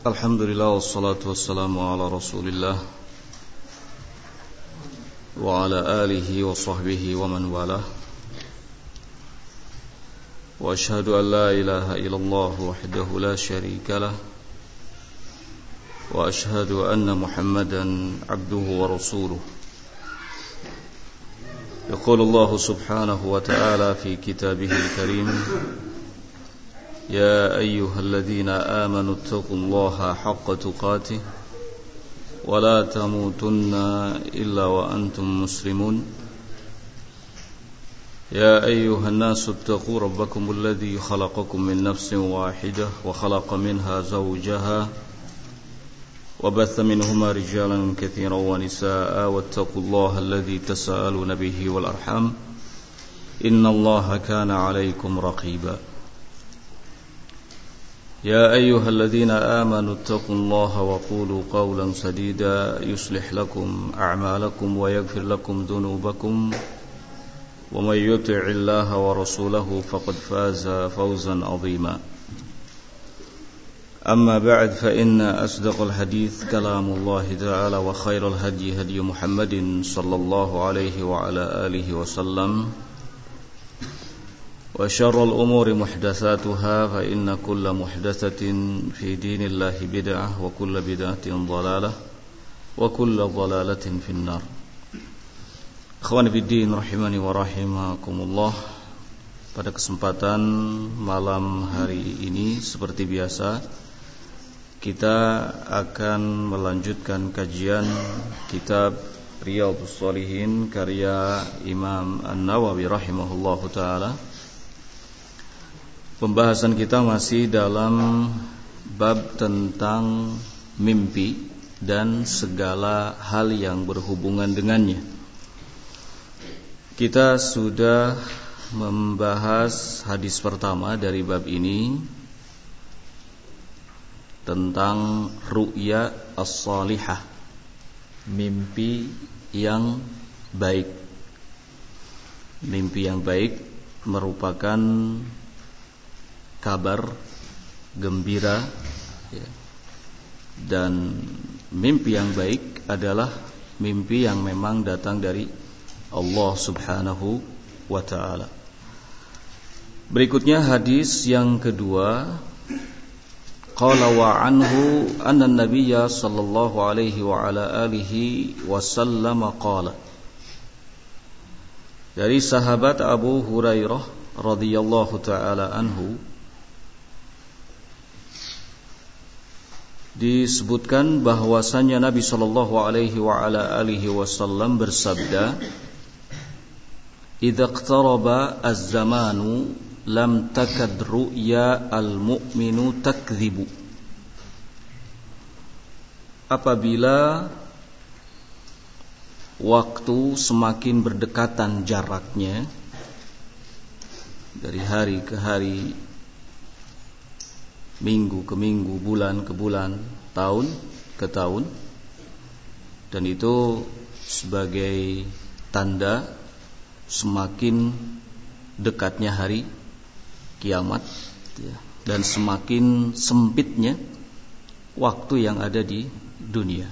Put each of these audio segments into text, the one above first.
Alhamdulillah wassalatu wassalamu ala Rasulillah wa ala alihi wa sahbihi wa man walah. Wa ashhadu an la ilaha illallah wahdahu la syarika lah wa ashhadu anna Muhammadan abduhu wa rasuluh. Yaqulu Allah subhanahu wa ta'ala fi kitabihil karim: يا أيها الذين آمنوا اتقوا الله حق تقاته ولا تموتن إلا وأنتم مسلمون يا أيها الناس اتقوا ربكم الذي خلقكم من نفس واحدة وخلق منها زوجها وبث منهما رجالا كثيرا ونساء واتقوا الله الذي تساءلون به والأرحام إن الله كان عليكم رقيبا يا أيها الذين آمنوا اتقوا الله وقولوا قولا سديدا يصلح لكم أعمالكم ويغفر لكم ذنوبكم ومن يطع الله ورسوله فقد فاز فوزا عظيما أما بعد فإن أصدق الحديث كلام الله تعالى وخير الهدي هدي محمد صلى الله عليه وعلى آله وسلم وشر الأمور محدثاتها فإن كل محدثة في دين الله بدعة وكل بدعة ضلالة وكل ضلالة في النار. Ikhwan fillah rahimani wa rahimakumullah. Pada kesempatan malam hari ini seperti biasa kita akan melanjutkan kajian kitab Riyadhus Shalihin karya Imam An-Nawawi rahimahullahu taala. Pembahasan kita masih dalam bab tentang mimpi dan segala hal yang berhubungan dengannya. Kita sudah membahas hadis pertama dari bab ini tentang ru'ya as-salihah, mimpi yang baik. Mimpi yang baik merupakan kabar gembira ya. Dan mimpi yang baik adalah mimpi yang memang datang dari Allah subhanahu wa ta'ala. Berikutnya hadis yang kedua, qala wa anhu anna nabiyya sallallahu alaihi wa ala alihi wasallam qala. Dari sahabat Abu Hurairah radhiyallahu ta'ala anhu disebutkan bahwasanya Nabi sallallahu alaihi wa ala alihi wasallam bersabda, "Idza iqtaraba az-zamanu lam takad ru'ya al-mu'minu takdzibu." Apabila waktu semakin berdekatan jaraknya dari hari ke hari, minggu ke minggu, bulan ke bulan, tahun ke tahun, dan itu sebagai tanda semakin dekatnya hari kiamat dan semakin sempitnya waktu yang ada di dunia.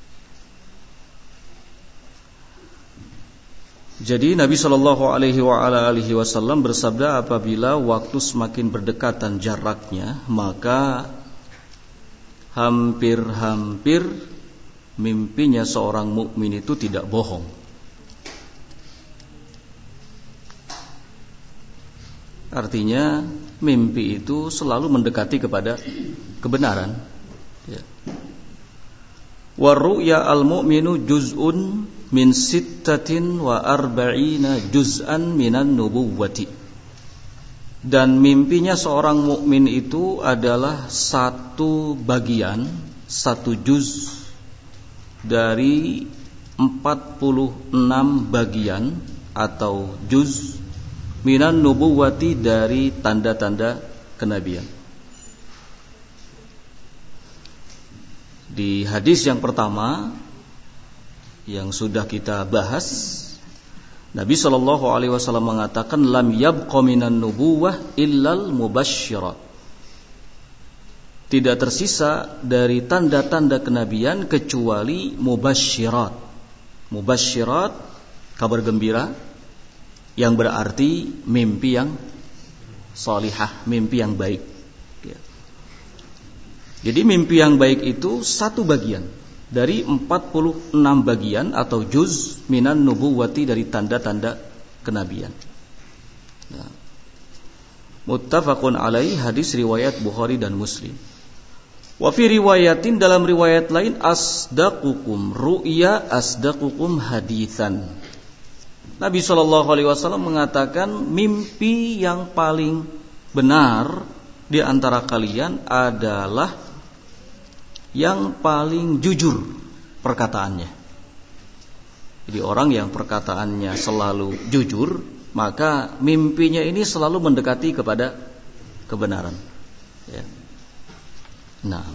Jadi Nabi sallallahu alaihi wasallam bersabda, apabila waktu semakin berdekatan jaraknya, maka hampir-hampir mimpinya seorang mukmin itu tidak bohong. Artinya mimpi itu selalu mendekati kepada kebenaran. Wa ru'ya al-mu'minu juz'un min sittatin wa arba'ina juz'an minan nubuwwati. Dan mimpinya seorang mukmin itu adalah satu bagian, satu juz dari 46 bagian atau juz minan nubuwwati, dari tanda-tanda kenabian. Di hadis yang pertama yang sudah kita bahas, Nabi SAW mengatakan, lam yabqa minan nubuwah illal mubashshira. tidak tersisa dari tanda-tanda kenabian kecuali mubasysyirat. Mubasysyirat, kabar gembira, yang berarti mimpi yang salihah, mimpi yang baik. Jadi mimpi yang baik itu satu bagian dari 46 bagian atau juz minan nubuwati, dari tanda-tanda kenabian. Nah, muttafaqun alaih, hadis riwayat Bukhari dan Muslim. Wa fi riwayatin, dalam riwayat lain, asdaqukum ru'ya asdaqukum haditsan. Nabi SAW mengatakan mimpi yang paling benar di antara kalian adalah yang paling jujur perkataannya. Jadi orang yang perkataannya selalu jujur, maka mimpinya ini selalu mendekati kepada kebenaran. Ya. Nah,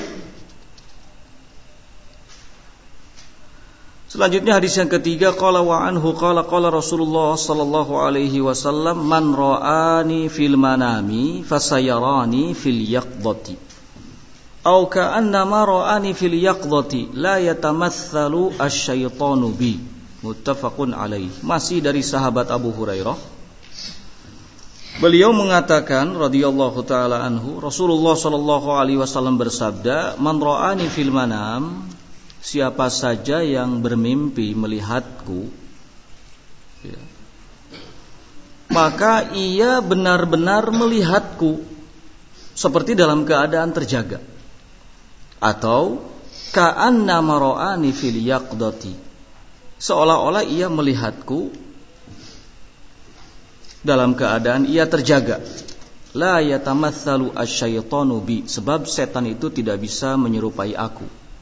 selanjutnya hadis yang ketiga, qala wa anhu qala qala Rasulullah sallallahu alaihi wasallam, man ra'ani fil manami fasayarani fil yaqdati au ka'annama ra'ani fil yaqdati la yatamatsalu asyaitanu bi. Muttafaqun alaih. Masih dari sahabat Abu Hurairah, beliau mengatakan radhiyallahu taala anhu, Rasulullah sallallahu alaihi wasallam bersabda, man ra'ani fil manam, siapa saja yang bermimpi melihatku, ya, maka ia benar-benar melihatku seperti dalam keadaan terjaga, atau ka'annama ra'ani fil yaqdati, seolah-olah ia melihatku dalam keadaan ia terjaga. La yatamatsalu asyaitanu bi, sebab setan itu tidak bisa menyerupai aku.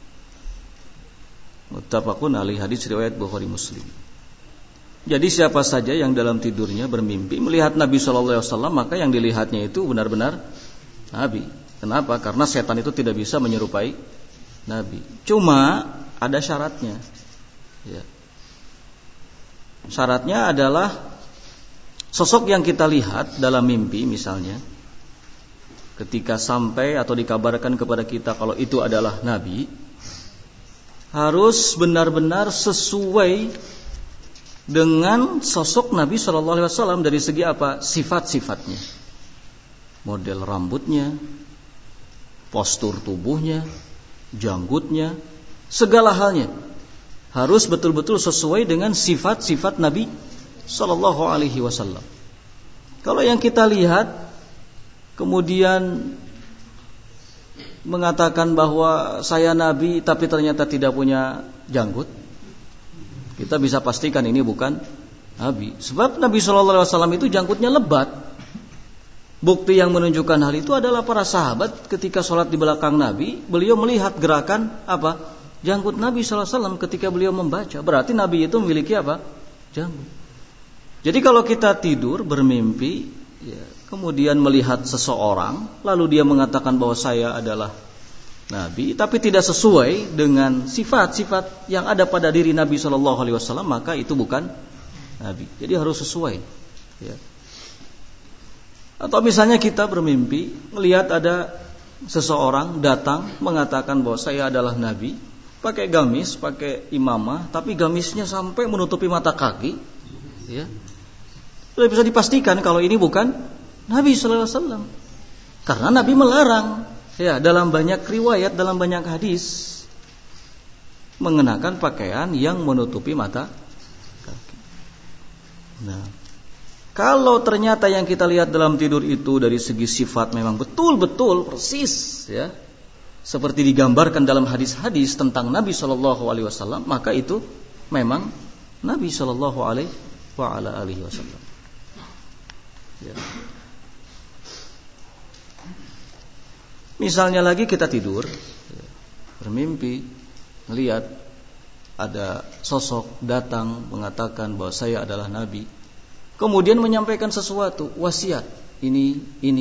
Muttafaqun alaih, hadis riwayat Bukhari Muslim. Jadi siapa saja yang dalam tidurnya bermimpi melihat Nabi sallallahu alaihi wasallam, maka yang dilihatnya itu benar-benar Nabi. Kenapa? Karena setan itu tidak bisa menyerupai Nabi. Cuma ada syaratnya. Ya. Syaratnya adalah sosok yang kita lihat dalam mimpi, misalnya ketika sampai atau dikabarkan kepada kita kalau itu adalah Nabi, harus benar-benar sesuai dengan sosok Nabi SAW dari segi apa? Sifat-sifatnya, model rambutnya, postur tubuhnya, janggutnya, segala halnya harus betul-betul sesuai dengan sifat-sifat Nabi Sallallahu Alaihi Wasallam. Kalau yang kita lihat kemudian mengatakan bahwa saya Nabi tapi ternyata tidak punya janggut, kita bisa pastikan ini bukan Nabi. Sebab Nabi Sallallahu Alaihi Wasallam itu janggutnya lebat. Bukti yang menunjukkan hal itu adalah para sahabat ketika sholat di belakang Nabi, beliau melihat gerakan apa? Janggut Nabi Sallallahu Alaihi Wasallam ketika beliau membaca. Berarti Nabi itu memiliki apa? Janggut. Jadi kalau kita tidur bermimpi, ya, kemudian melihat seseorang, lalu dia mengatakan bahwa saya adalah Nabi, tapi tidak sesuai dengan sifat-sifat yang ada pada diri Nabi Sallallahu Alaihi Wasallam, maka itu bukan Nabi. Jadi harus sesuai. Ya. Atau misalnya kita bermimpi melihat ada seseorang datang mengatakan bahwa saya adalah Nabi, pakai gamis, pakai imamah, tapi gamisnya sampai menutupi mata kaki, ya. Sudah bisa dipastikan kalau ini bukan Nabi Sallallahu Alaihi Wasallam, karena Nabi melarang, ya, dalam banyak riwayat, dalam banyak hadis, mengenakan pakaian yang menutupi mata kaki. Nah, kalau ternyata yang kita lihat dalam tidur itu dari segi sifat memang betul-betul persis, ya, seperti digambarkan dalam hadis-hadis tentang Nabi Sallallahu Alaihi Wasallam, maka itu memang Nabi Sallallahu Alaihi Wasallam. Ya. Misalnya lagi kita tidur, ya, bermimpi melihat ada sosok datang mengatakan bahwa saya adalah Nabi, kemudian menyampaikan sesuatu, wasiat ini,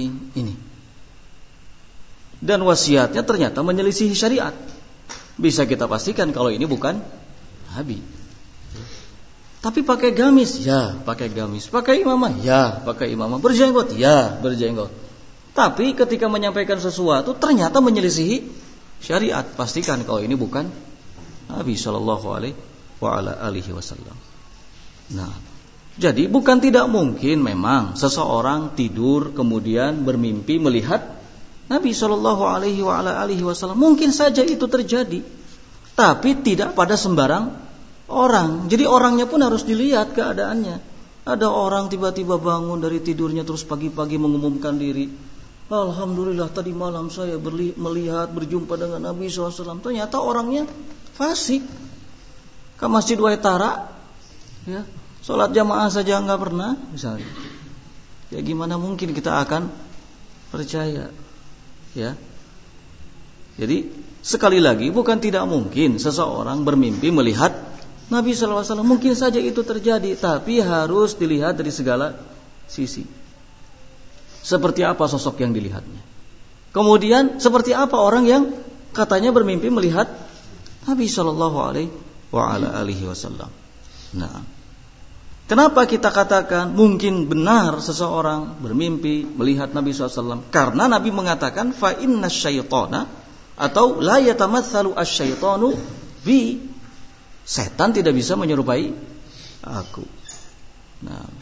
dan wasiatnya ternyata menyelisihi syariat, bisa kita pastikan kalau ini bukan Nabi. Tapi pakai gamis, ya pakai gamis. Pakai imamah, ya pakai imamah. Berjenggot, ya berjenggot. Tapi ketika menyampaikan sesuatu ternyata menyelisihi syariat, pastikan kalau ini bukan Nabi Shallallahu Alaihi Wasallam. Nah, jadi bukan tidak mungkin memang seseorang tidur kemudian bermimpi melihat Nabi Shallallahu Alaihi Wasallam. Mungkin saja itu terjadi, tapi tidak pada sembarang orang. Jadi orangnya pun harus dilihat keadaannya. Ada orang tiba-tiba bangun dari tidurnya terus pagi-pagi mengumumkan diri. Alhamdulillah tadi malam saya melihat berjumpa dengan Nabi SAW. Ternyata orangnya fasik. Ke Masjid Waitara, ya, sholat jamaah saja nggak pernah, misalnya. Ya gimana mungkin kita akan percaya? Ya. Jadi sekali lagi bukan tidak mungkin seseorang bermimpi melihat Nabi SAW. Mungkin saja itu terjadi, tapi harus dilihat dari segala sisi. Seperti apa sosok yang dilihatnya. Kemudian seperti apa orang yang katanya bermimpi melihat Nabi Shallallahu Alaihi Wasallam. Nah, kenapa kita katakan mungkin benar seseorang bermimpi melihat Nabi SAW? Karena Nabi mengatakan fa inna syaitana atau la yatamatsalu asyaitanu bi, setan tidak bisa menyerupai aku. Nah,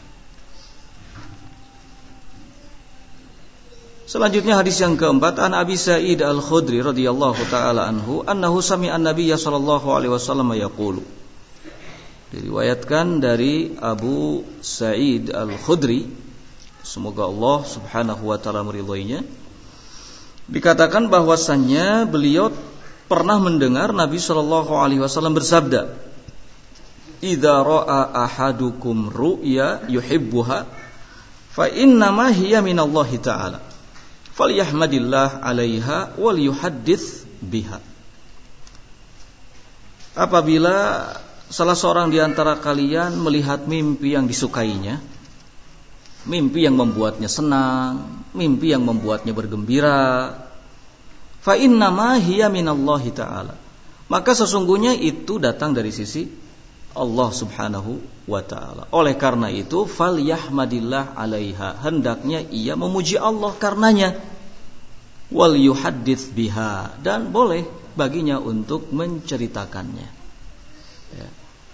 selanjutnya hadis yang keempat, an Abi Sa'id Al-Khudri radhiyallahu taala anhu annahu sami'a an-nabiy sallallahu alaihi wasallam yaqulu. Diriwayatkan dari Abu Sa'id Al-Khudri, semoga Allah Subhanahu wa taala meridhoinya, dikatakan bahwasannya beliau pernah mendengar Nabi sallallahu alaihi wasallam bersabda, "Idza ra'a ahadukum ru'ya yuhibbuha fa innama hiya minallahi ta'ala. Falyahmadillah 'alaiha wal yuhaddits biha." Apabila salah seorang di antara kalian melihat mimpi yang disukainya, mimpi yang membuatnya senang, mimpi yang membuatnya bergembira, fa innama hiya minallahi ta'ala, maka sesungguhnya itu datang dari sisi Allah Subhanahu wa ta'ala. Oleh karena itu falyahmadillah 'alaiha, hendaknya ia memuji Allah karenanya, wal yuhaddits biha, dan boleh baginya untuk menceritakannya. Ya.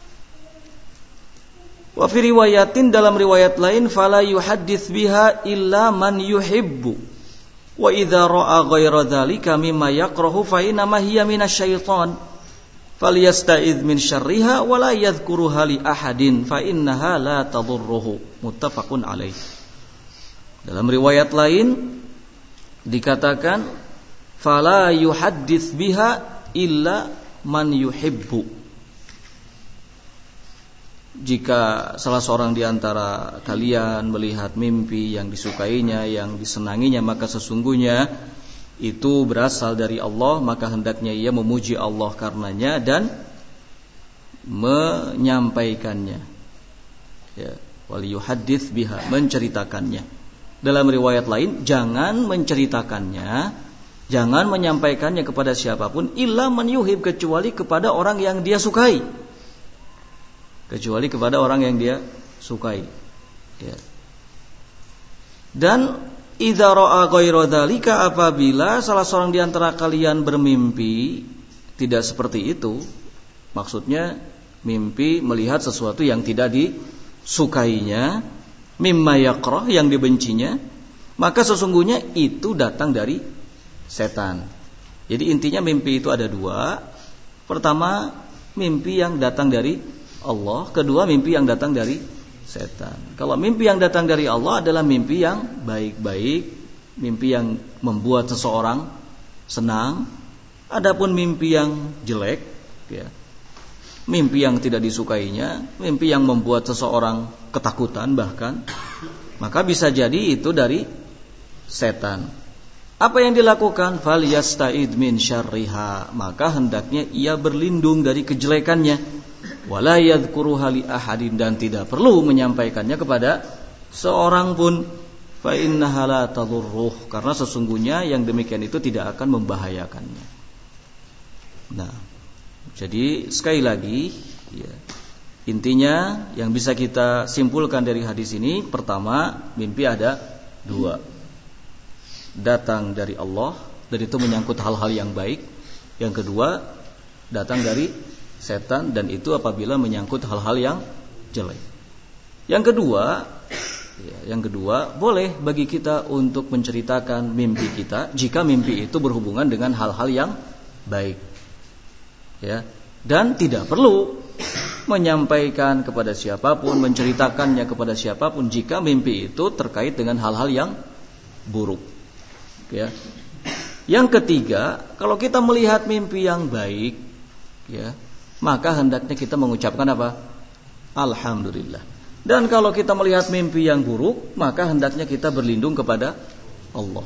Wa fi riwayatin, dalam riwayat lain, fala yuhaddits biha illa man yuhibbu wa idza ra'a ghaira dzalika mimma yakrahu fa inna ma hiya minasyaiton falyasta'idz min syarriha wa la yadhkuruha li ahadin fa innaha la tadurruhu. Muttafaqun alaih. Dalam riwayat lain dikatakan fala yuhaddits biha illa man yuhibbu. Jika salah seorang di antara kalian melihat mimpi yang disukainya, yang disenanginya, maka sesungguhnya itu berasal dari Allah, maka hendaknya ia memuji Allah karenanya dan menyampaikannya. Ya, wal yuhaddits biha, menceritakannya. Dalam riwayat lain, jangan menceritakannya, jangan menyampaikannya kepada siapapun, illa man yuhib, kecuali kepada orang yang dia sukai. Kecuali kepada orang yang dia sukai. Ya. Dan idza ra'a ghaira dzalika, apabila salah seorang di antara kalian bermimpi tidak seperti itu, maksudnya mimpi melihat sesuatu yang tidak disukainya, mimma yakrah, yang dibencinya, maka sesungguhnya itu datang dari setan. Jadi intinya mimpi itu ada dua. Pertama, mimpi yang datang dari Allah. Kedua, mimpi yang datang dari setan. Kalau mimpi yang datang dari Allah adalah mimpi yang baik-baik, mimpi yang membuat seseorang senang. Adapun mimpi yang jelek, ya, mimpi yang tidak disukainya, mimpi yang membuat seseorang ketakutan bahkan, maka bisa jadi itu dari setan. Apa yang dilakukan? Falyasta'id min syarriha, maka hendaknya ia berlindung dari kejelekannya. Wala yadhkuruha li ahadin, dan tidak perlu menyampaikannya kepada seorang pun. Fa innaha la tadurruh, karena sesungguhnya yang demikian itu tidak akan membahayakannya. Nah, jadi sekali lagi, ya, intinya yang bisa kita simpulkan dari hadis ini, pertama, mimpi ada dua. datang dari Allah dan itu menyangkut hal-hal yang baik. Yang kedua, datang dari setan dan itu apabila menyangkut hal-hal yang jelek. Yang kedua, boleh bagi kita untuk menceritakan mimpi kita jika mimpi itu berhubungan dengan hal-hal yang baik. Ya, dan tidak perlu menyampaikan kepada siapapun, menceritakannya kepada siapapun jika mimpi itu terkait dengan hal-hal yang buruk. Ya. Yang ketiga, kalau kita melihat mimpi yang baik, ya, maka hendaknya kita mengucapkan apa? Alhamdulillah. Dan kalau kita melihat mimpi yang buruk, maka hendaknya kita berlindung kepada Allah.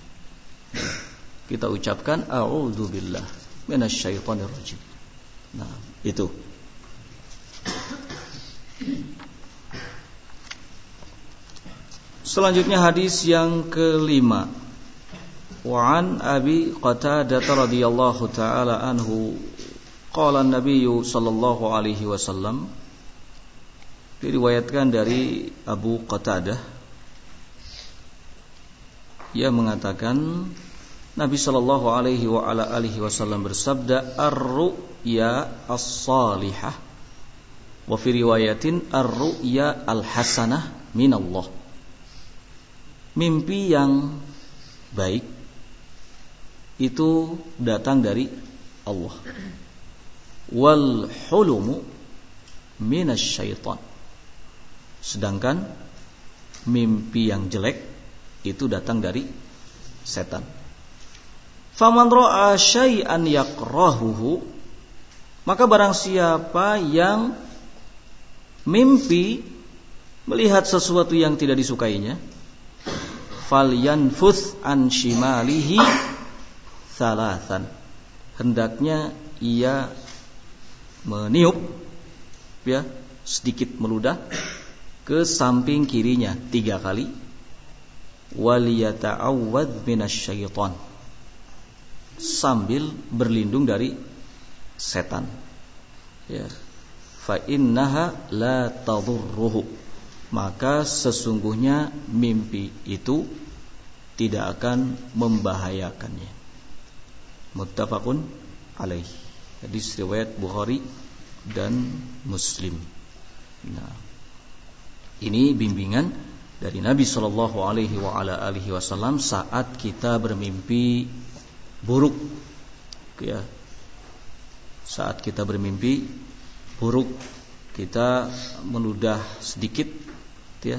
Kita ucapkan a'udzubillah minasyaitonir rajim. Nah, itu. Selanjutnya hadis yang kelima. Wa an Abi Qatadah radhiyallahu taala anhu qala an-nabiy sallallahu alaihi wasallam, diriwayatkan dari Abu Qatadah, ia mengatakan Nabi sallallahu alaihi wa ala alihi wasallam bersabda, ar-ru'ya as-salihah wa fi riwayatin ar-ru'ya al-hasanah minallah. Mimpi yang baik itu datang dari Allah. Wal hulumu minasyaitan. Sedangkan mimpi yang jelek itu datang dari setan. Faman ra'a syai'an yakrahuhu, maka barang siapa yang mimpi melihat sesuatu yang tidak disukainya, falyanfuth an shimalihi thalathan, hendaknya ia meniup, ya, sedikit meludah ke samping kirinya 3 kali, waliyata'awwadz minasyaiton, sambil berlindung dari setan. Ya. Fa innaha la tadurruhu, maka sesungguhnya mimpi itu tidak akan membahayakannya. Muttafaqun alaih. Hadis riwayat Bukhari dan Muslim. Nah, ini bimbingan dari Nabi sallallahu alaihi wa ala alihi wasallam saat kita bermimpi buruk, ya. Saat kita bermimpi buruk, kita meludah sedikit, ya,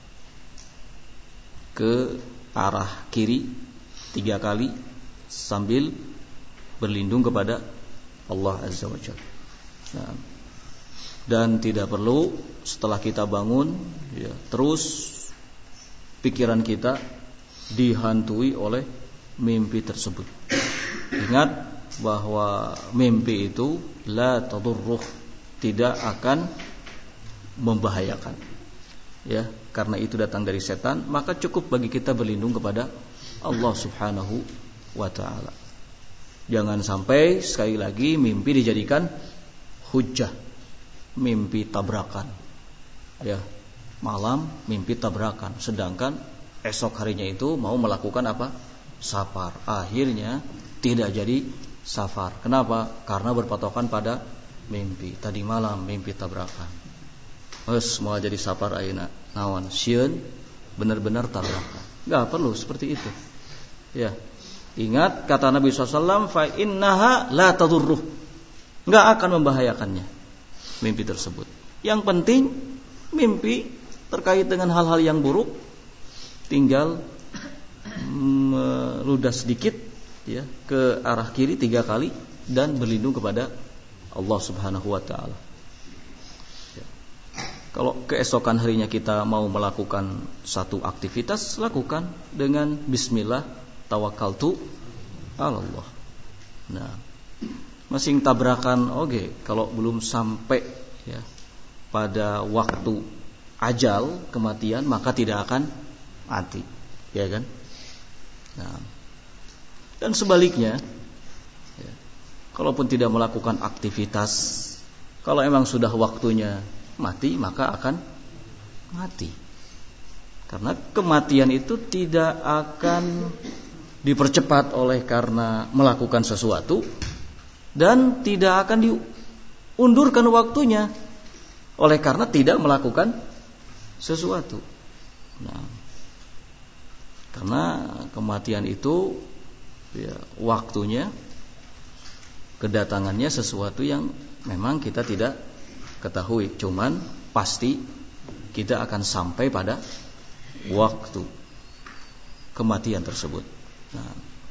ke arah kiri 3 kali sambil berlindung kepada Allah Azza wa Jalla. Nah, dan tidak perlu setelah kita bangun, ya, terus pikiran kita dihantui oleh mimpi tersebut. Ingat bahwa mimpi itu la tadurruh, tidak akan membahayakan, ya, karena itu datang dari setan, maka cukup bagi kita berlindung kepada Allah Subhanahu wa taala. Jangan sampai sekali lagi mimpi dijadikan hujjah, mimpi tabrakan, ya, malam mimpi tabrakan, sedangkan esok harinya itu mau melakukan apa? Safar. Akhirnya tidak jadi safar. Kenapa? Karena berpatokan pada mimpi. Tadi malam mimpi tabrakan, terus mau jadi safar ayeuna naon sieun benar-benar tabrakan. Enggak perlu seperti itu. Ya. Ingat kata Nabi SAW, fa innaha la tadurruh, enggak akan membahayakannya mimpi tersebut. Yang penting mimpi terkait dengan hal-hal yang buruk tinggal meludah sedikit, ya, ke arah kiri 3 kali dan berlindung kepada Allah Subhanahu wa taala. Ya. Kalau keesokan harinya kita mau melakukan satu aktivitas, lakukan dengan bismillah tawakkaltu ala Allah. Nah, masing tabrakan oke, kalau belum sampai, ya, pada waktu ajal kematian, maka tidak akan mati, ya kan? Nah, dan sebaliknya, ya, kalaupun tidak melakukan aktivitas, kalau emang sudah waktunya mati, maka akan mati. Karena kematian itu tidak akan dipercepat oleh karena melakukan sesuatu, dan tidak akan diundurkan waktunya oleh karena tidak melakukan sesuatu. Nah, karena kematian itu ya, waktunya, kedatangannya sesuatu yang memang kita tidak ketahui, cuman pasti kita akan sampai pada waktu kematian tersebut. Nah,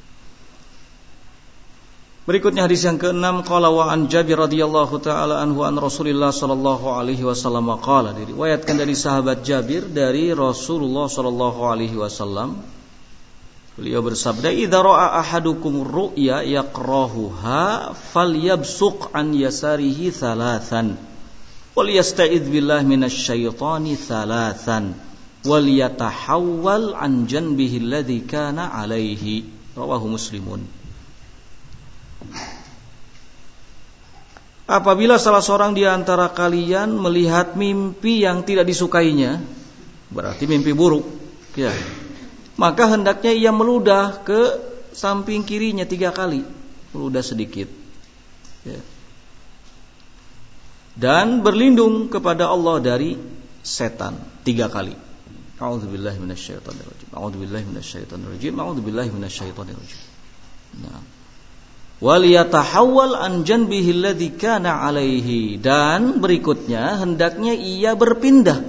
berikutnya hadis yang ke-6, qala wa an Jabir radhiyallahu taala anhu an Rasulillah sallallahu alaihi wasallam qala, diriwayatkan dari sahabat Jabir dari Rasulullah sallallahu alaihi wasallam, beliau bersabda, idza ra'a ahadukum ru'ya yaqrahuha falyabsuq an yasarihi thalathan wal yasta'idz billahi minasy syaitani thalathan wal yatahawwal an janbihi alladhi kana alaihi, rawahu Muslimun. Apabila salah seorang di antara kalian melihat mimpi yang tidak disukainya, berarti mimpi buruk, ya, maka hendaknya ia meludah ke samping kirinya 3 kali, meludah sedikit, ya, dan berlindung kepada Allah dari setan 3 kali. A'udzubillahi minasyaitonirrajim. A'udzubillahi minasyaitonirrajim. A'udzubillahi minasyaitonirrajim. Nah, wal yatahawwal an janbihi alladhi kana alaihi, dan berikutnya hendaknya ia berpindah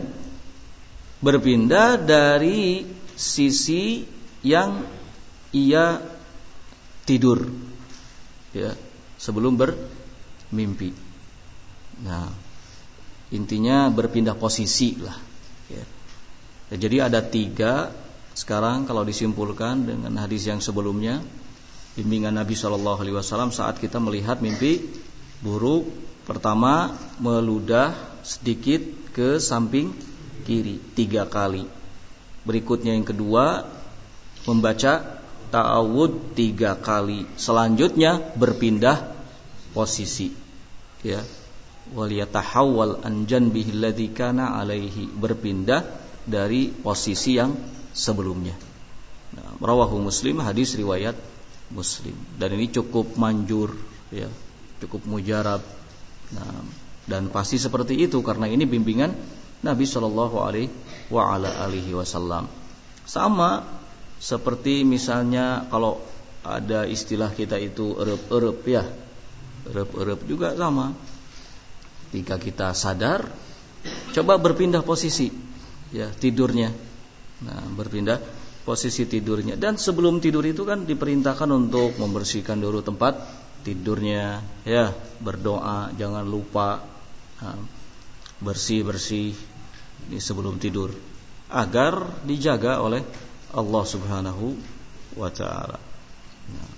dari sisi yang ia tidur, ya, sebelum bermimpi. Nah, intinya berpindah posisi lah, ya. Jadi ada 3 sekarang kalau disimpulkan dengan hadis yang sebelumnya, bimbingan Nabi SAW saat kita melihat mimpi buruk. Pertama, meludah sedikit ke samping kiri 3 kali. Berikutnya yang kedua, membaca ta'awudz 3 kali. Selanjutnya berpindah posisi, ya, wal yatahawwal an janbihi alladhi kana alaihi, berpindah dari posisi yang sebelumnya. Nah, rawahu Muslim, hadis riwayat Muslim, dan ini cukup manjur, ya, cukup mujarab. Nah, dan pasti seperti itu karena ini bimbingan Nabi sallallahu alaihi wasallam. Sama seperti misalnya kalau ada istilah kita itu erep-erep, ya, erep-erep juga sama. Ketika kita sadar, coba berpindah posisi, ya, tidurnya. Nah, berpindah posisi tidurnya, dan sebelum tidur itu kan diperintahkan untuk membersihkan dulu tempat tidurnya, ya, berdoa, jangan lupa bersih-bersih ini sebelum tidur agar dijaga oleh Allah Subhanahu wa taala. Nah,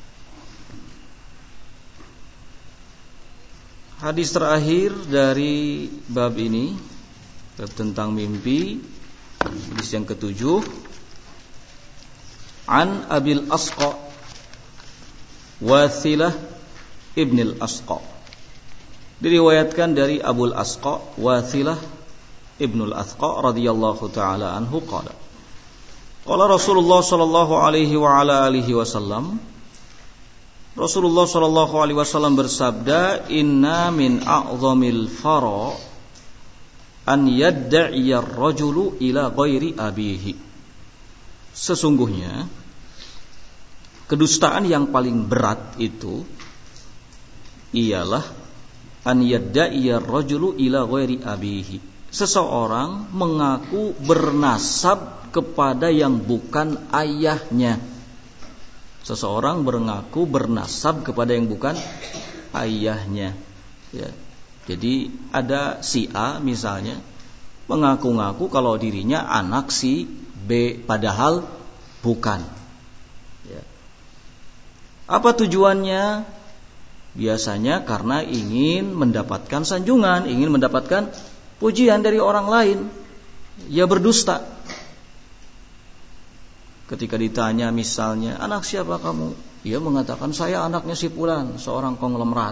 hadis terakhir dari bab ini, bab tentang mimpi, hadis yang ke-7, an Abil Asqa Wathilah ibnil Asqa, diriwayatkan dari Abul Asqa Wathilah ibnul Asqa radhiyallahu taala anhu qala, qala Rasulullah sallallahu alaihi wa ala alihi wasallam, Rasulullah sallallahu alaihi wasallam bersabda, inna min a'zamil fara an yadda'iya ar-rajulu ila ghairi abihi, sesungguhnya kedustaan yang paling berat itu ialah an yadda'iya ar-rajulu ila ghairi abihi, seseorang mengaku bernasab kepada yang bukan ayahnya. Seseorang mengaku bernasab kepada yang bukan ayahnya, ya. Jadi ada si A misalnya mengaku-ngaku kalau dirinya anak si B, padahal bukan, ya. Apa tujuannya? Biasanya karena ingin mendapatkan sanjungan, ingin mendapatkan pujian dari orang lain. Ia berdusta. Ketika ditanya misalnya, anak siapa kamu? Ia mengatakan, saya anaknya si fulan, seorang konglomerat,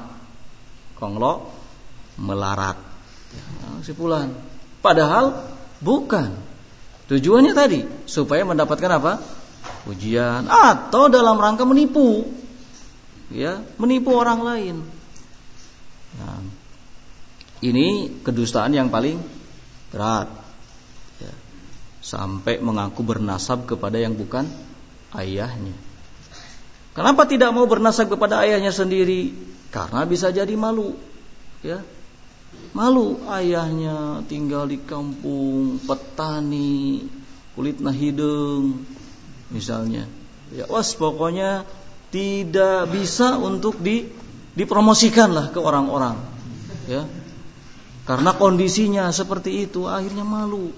melarat, ya, si fulan. Padahal bukan. Tujuannya tadi supaya mendapatkan apa? Pujian, atau dalam rangka menipu, ya, menipu orang lain. Nah, ini kedustaan yang paling berat, ya, sampai mengaku bernasab kepada yang bukan ayahnya. Kenapa tidak mau bernasab kepada ayahnya sendiri? Karena bisa jadi malu, ya. Malu, ayahnya tinggal di kampung petani, kulitna hidung misalnya. Ya, pokoknya tidak bisa untuk dipromosikan lah ke orang-orang, ya. Karena kondisinya seperti itu, akhirnya malu.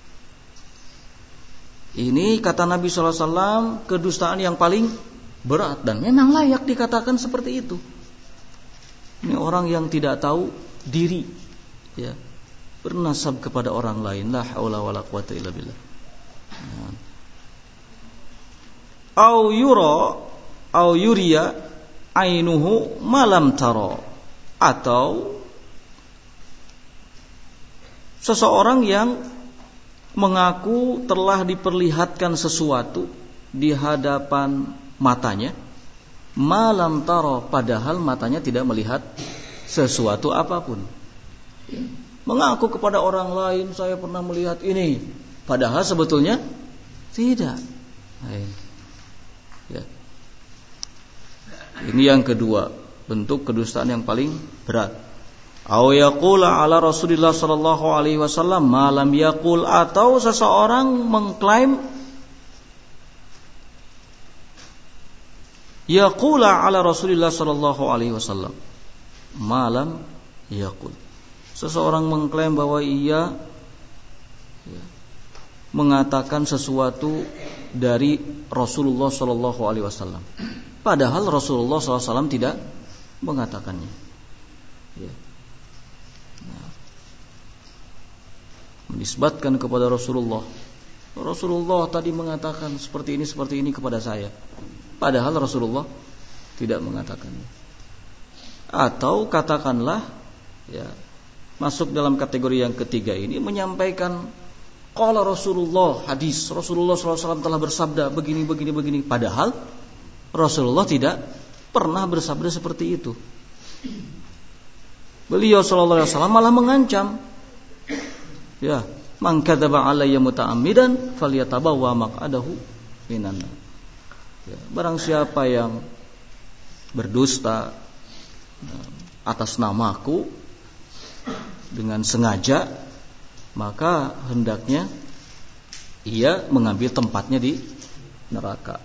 Ini kata Nabi SAW kedustaan yang paling berat, dan memang layak dikatakan seperti itu. Ini orang yang tidak tahu diri, ya, bernasab kepada orang lain. La haula wala quwata illa billah. Au yuriya ainuhu malam taro, atau seseorang yang mengaku telah diperlihatkan sesuatu di hadapan matanya, malam taro, padahal matanya tidak melihat sesuatu apapun. Mengaku kepada orang lain, saya pernah melihat ini, padahal sebetulnya tidak. Ya. Ini yang kedua, bentuk kedustaan yang paling berat. Au yaqula ala Rasulillah sallallahu alaihi wasallam ma lam yaqul, atau seseorang mengklaim yaqula ala Rasulillah sallallahu alaihi wasallam ma lam yaqul. Seseorang mengklaim bahwa ia, ya, mengatakan sesuatu dari Rasulullah sallallahu alaihi wasallam, padahal Rasulullah sallallahu alaihi wasallam tidak mengatakannya. Ya. Menisbatkan kepada Rasulullah tadi mengatakan seperti ini kepada saya, padahal Rasulullah tidak mengatakannya. Atau katakanlah, ya, masuk dalam kategori yang ketiga ini, menyampaikan qala Rasulullah, hadis Rasulullah SAW telah bersabda begini, padahal Rasulullah tidak pernah bersabda seperti itu. Beliau SAW malah mengancam, ya, man kadzaba alayya muta'ammidan falyatabawwa maq'adahu minan nar. Ya, barang siapa yang berdusta atas namaku dengan sengaja, maka hendaknya ia mengambil tempatnya di neraka.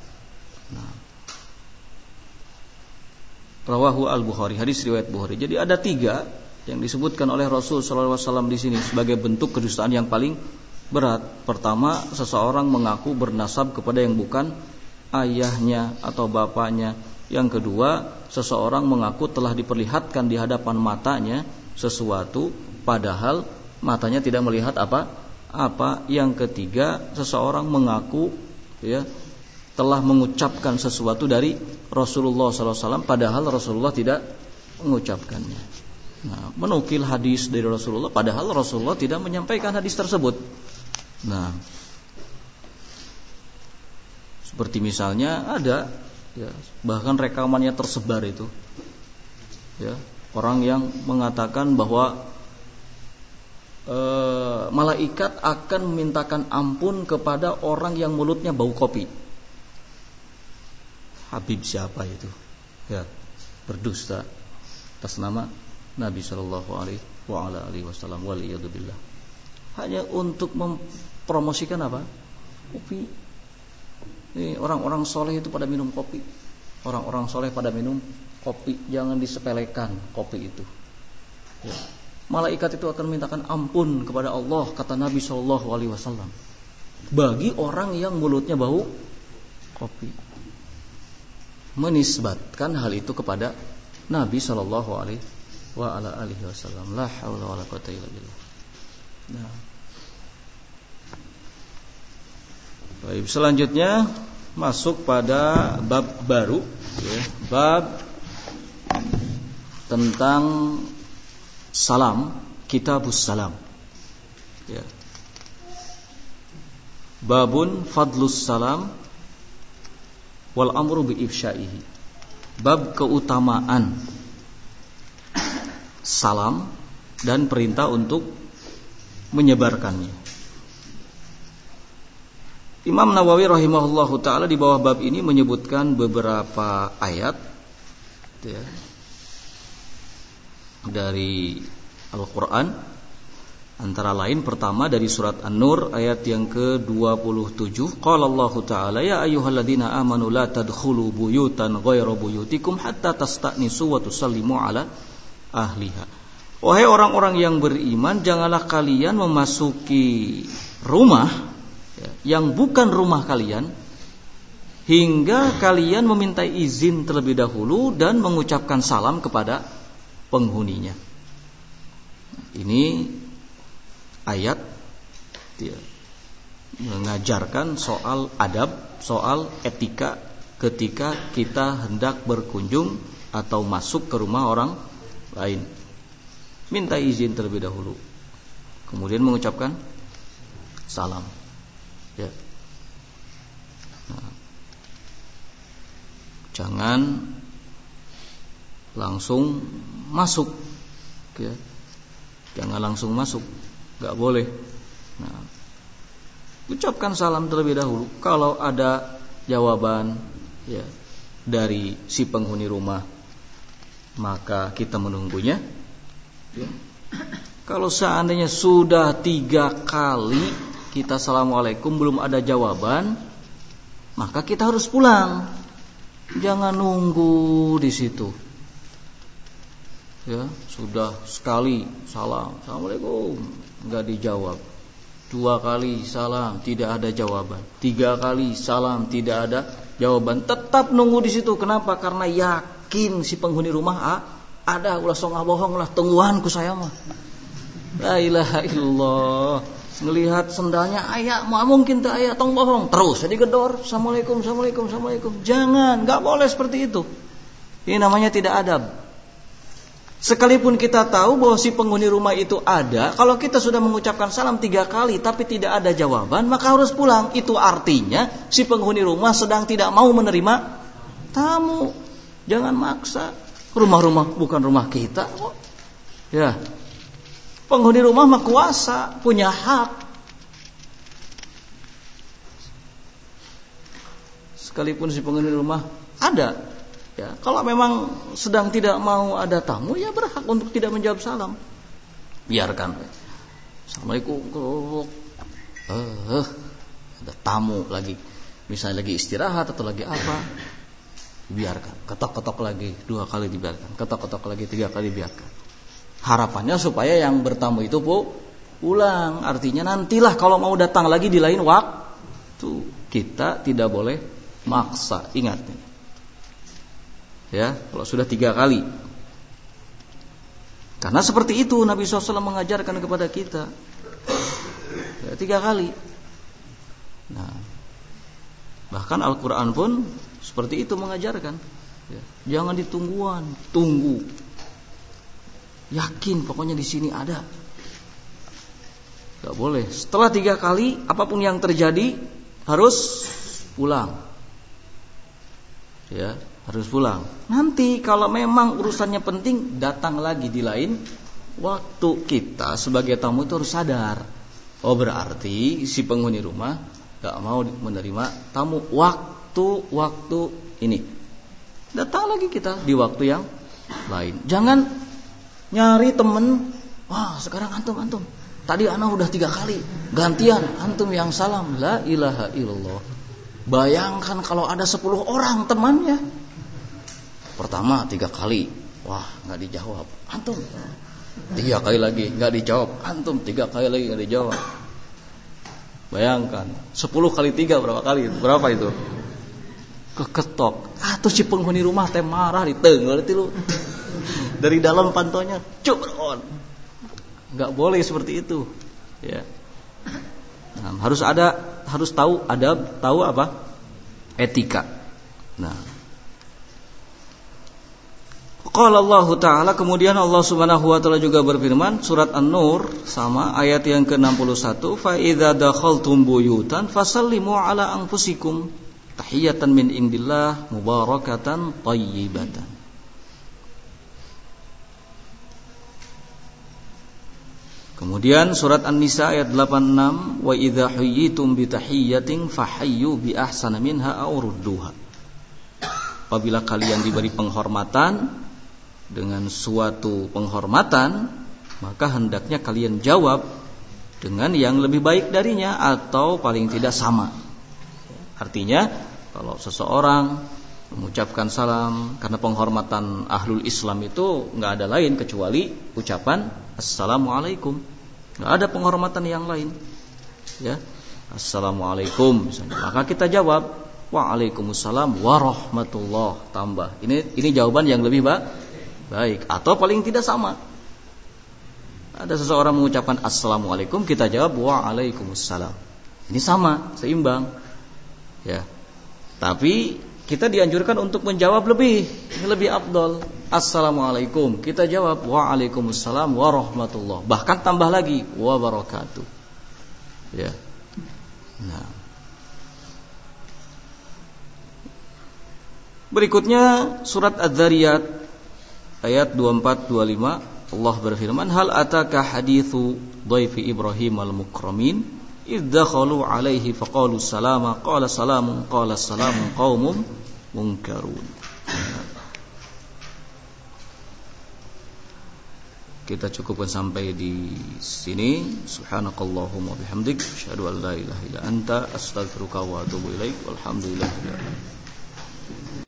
Rawahu al-Bukhari, hadis riwayat Bukhari. Jadi ada 3 yang disebutkan oleh Rasul sallallahu alaihi wasallam di sini sebagai bentuk kedustaan yang paling berat. Pertama, seseorang mengaku bernasab kepada yang bukan ayahnya atau bapaknya. Yang kedua, seseorang mengaku telah diperlihatkan di hadapan matanya sesuatu, padahal matanya tidak melihat apa. Yang ketiga, seseorang mengaku, ya, telah mengucapkan sesuatu dari Rasulullah SAW, padahal Rasulullah tidak mengucapkannya. Nah, menukil hadis dari Rasulullah, padahal Rasulullah tidak menyampaikan hadis tersebut. Nah, seperti misalnya ada, ya, bahkan rekamannya tersebar itu, ya, orang yang mengatakan bahwa malaikat akan memintakan ampun kepada orang yang mulutnya bau kopi. Habib siapa itu? Ya, berdusta atas nama Nabi sallallahu alaihi wasallam, waliyadzubillah. Hanya untuk mempromosikan apa? Kopi. Ini orang-orang soleh itu pada minum kopi. Orang-orang soleh pada minum kopi. Jangan disepelekan kopi itu, ya. Malaikat itu akan mintakan ampun kepada Allah, kata Nabi sallallahu alaihi wasallam, bagi orang yang mulutnya bau kopi. Menisbatkan hal itu kepada Nabi sallallahu alaihi wasallam. La haula wala quwata illa billah. Nah. Baik, selanjutnya masuk pada bab baru, ya, bab tentang salam, kitabus salam. Ya. Babun fadlus salam wal amru bi ifsyaihi. Bab keutamaan salam dan perintah untuk menyebarkannya. Imam Nawawi rahimahullahu taala di bawah bab ini menyebutkan beberapa ayat ya, dari Al-Qur'an. Antara lain pertama dari surat An-Nur ayat yang ke-27. Qala Allah Ta'ala ya ayyuhalladzina amanu la tadkhulu buyutan ghayra buyutikum hatta tasta'nisu wa tusallimu ala ahliha. Wahai orang-orang yang beriman, janganlah kalian memasuki rumah yang bukan rumah kalian hingga kalian memintai izin terlebih dahulu dan mengucapkan salam kepada penghuninya. Ini ayat ya, mengajarkan soal adab, soal etika ketika kita hendak berkunjung atau masuk ke rumah orang lain. Minta izin terlebih dahulu, kemudian mengucapkan salam ya. Nah, jangan langsung masuk ya. Jangan langsung masuk, gak boleh. Nah, ucapkan salam terlebih dahulu. Kalau ada jawaban ya dari si penghuni rumah, maka kita menunggunya ya. Kalau seandainya sudah 3 kali kita assalamualaikum belum ada jawaban, maka kita harus pulang. Jangan nunggu di situ. Ya, sudah sekali salam, assalamualaikum, enggak dijawab. 2 kali salam, tidak ada jawaban. 3 kali salam, tidak ada jawaban. Tetap nunggu di situ. Kenapa? Karena yakin si penghuni rumah ada. Ulah songah bohong lah, tungguanku saya mah. La ilaha illallah. Ngelihat sendalnya ayah, mungkin tak ayah, tong bohong. Terus jadi gedor, assalamualaikum, assalamualaikum, assalamualaikum. Jangan, enggak boleh seperti itu. Ini namanya tidak adab. Sekalipun kita tahu bahwa si penghuni rumah itu ada, kalau kita sudah mengucapkan salam 3 kali tapi tidak ada jawaban, maka harus pulang. Itu artinya si penghuni rumah sedang tidak mau menerima tamu. Jangan maksa. Rumah-rumah bukan rumah kita kok. Ya. Penghuni rumah mah kuasa, punya hak. Sekalipun si penghuni rumah ada, ya, kalau memang sedang tidak mau ada tamu, ya berhak untuk tidak menjawab salam. Biarkan. Assalamualaikum. Ada tamu lagi, misalnya lagi istirahat atau lagi apa, biarkan. Ketok-ketok lagi 2 kali dibiarkan. Ketok-ketok lagi 3 kali biarkan. Harapannya supaya yang bertamu itu pulang. Artinya nantilah kalau mau datang lagi di lain waktu. Kita tidak boleh maksa. Ingat nih. Ya, kalau sudah 3 kali. Karena seperti itu Nabi SAW mengajarkan kepada kita. Ya, 3 kali. Nah, bahkan Al-Quran pun seperti itu mengajarkan. Ya, jangan ditungguan, tunggu. Yakin pokoknya di sini ada. Gak boleh. Setelah 3 kali, apapun yang terjadi harus pulang. Ya. Harus pulang. Nanti kalau memang urusannya penting, datang lagi di lain waktu. Kita sebagai tamu itu harus sadar. Oh, berarti si penghuni rumah gak mau menerima tamu waktu ini. Datang lagi kita di waktu yang lain. Jangan nyari temen. Wah, sekarang antum. Tadi ana udah 3 kali. Gantian antum yang salam. La ilaha illallah. Bayangkan kalau ada 10 orang temannya. Pertama 3 kali, wah nggak dijawab, antum 3 kali lagi nggak dijawab, antum 3 kali lagi nggak dijawab. Bayangkan 10 kali 3 berapa itu? Keketok. Tuh si penghuni rumah teh marah ditenggel itu dari dalam pantaunya, cubron. Nggak boleh seperti itu, ya. Nah, harus tahu adab, tahu apa? Etika. Nah. Qala Allah Ta'ala, kemudian Allah Subhanahu wa taala juga berfirman, surat An-Nur sama ayat yang ke-61, fa idza dakhaltum buyutan fasallimu ala anfusikum tahiyatan min indillah mubarakatan thayyibatan. Kemudian surat An-Nisa ayat 86, wa idza huyyitum bi tahiyyatin fahayyu bi ahsana minha aw rudduha. Apabila kalian diberi penghormatan dengan suatu penghormatan, maka hendaknya kalian jawab dengan yang lebih baik darinya atau paling tidak sama. Artinya kalau seseorang mengucapkan salam, karena penghormatan ahlul Islam itu nggak ada lain kecuali ucapan assalamualaikum, nggak ada penghormatan yang lain, ya. Assalamualaikum misalnya, maka kita jawab waalaikumsalam warahmatullah, tambah ini jawaban yang lebih baik atau paling tidak sama. Ada seseorang mengucapkan assalamualaikum, kita jawab waalaikumsalam, ini sama, seimbang, ya. Tapi kita dianjurkan untuk menjawab lebih afdal. Assalamualaikum, kita jawab waalaikumsalam warahmatullah, bahkan tambah lagi wabarakatuh, ya. Nah, berikutnya surat Az-Zariyat ayat 24-25, Allah berfirman, hal ataka hadithu dhaifi Ibrahim al-mukramin idh dakhalu alaihi faqalu salama qala salamun qaumun munkarun. Kita cukupkan sampai di sini. Subhanakallahumma bihamdik, asyhadu an la ilaha illa anta, astaghfiruka wa atubu ilaik. Walhamdulillah.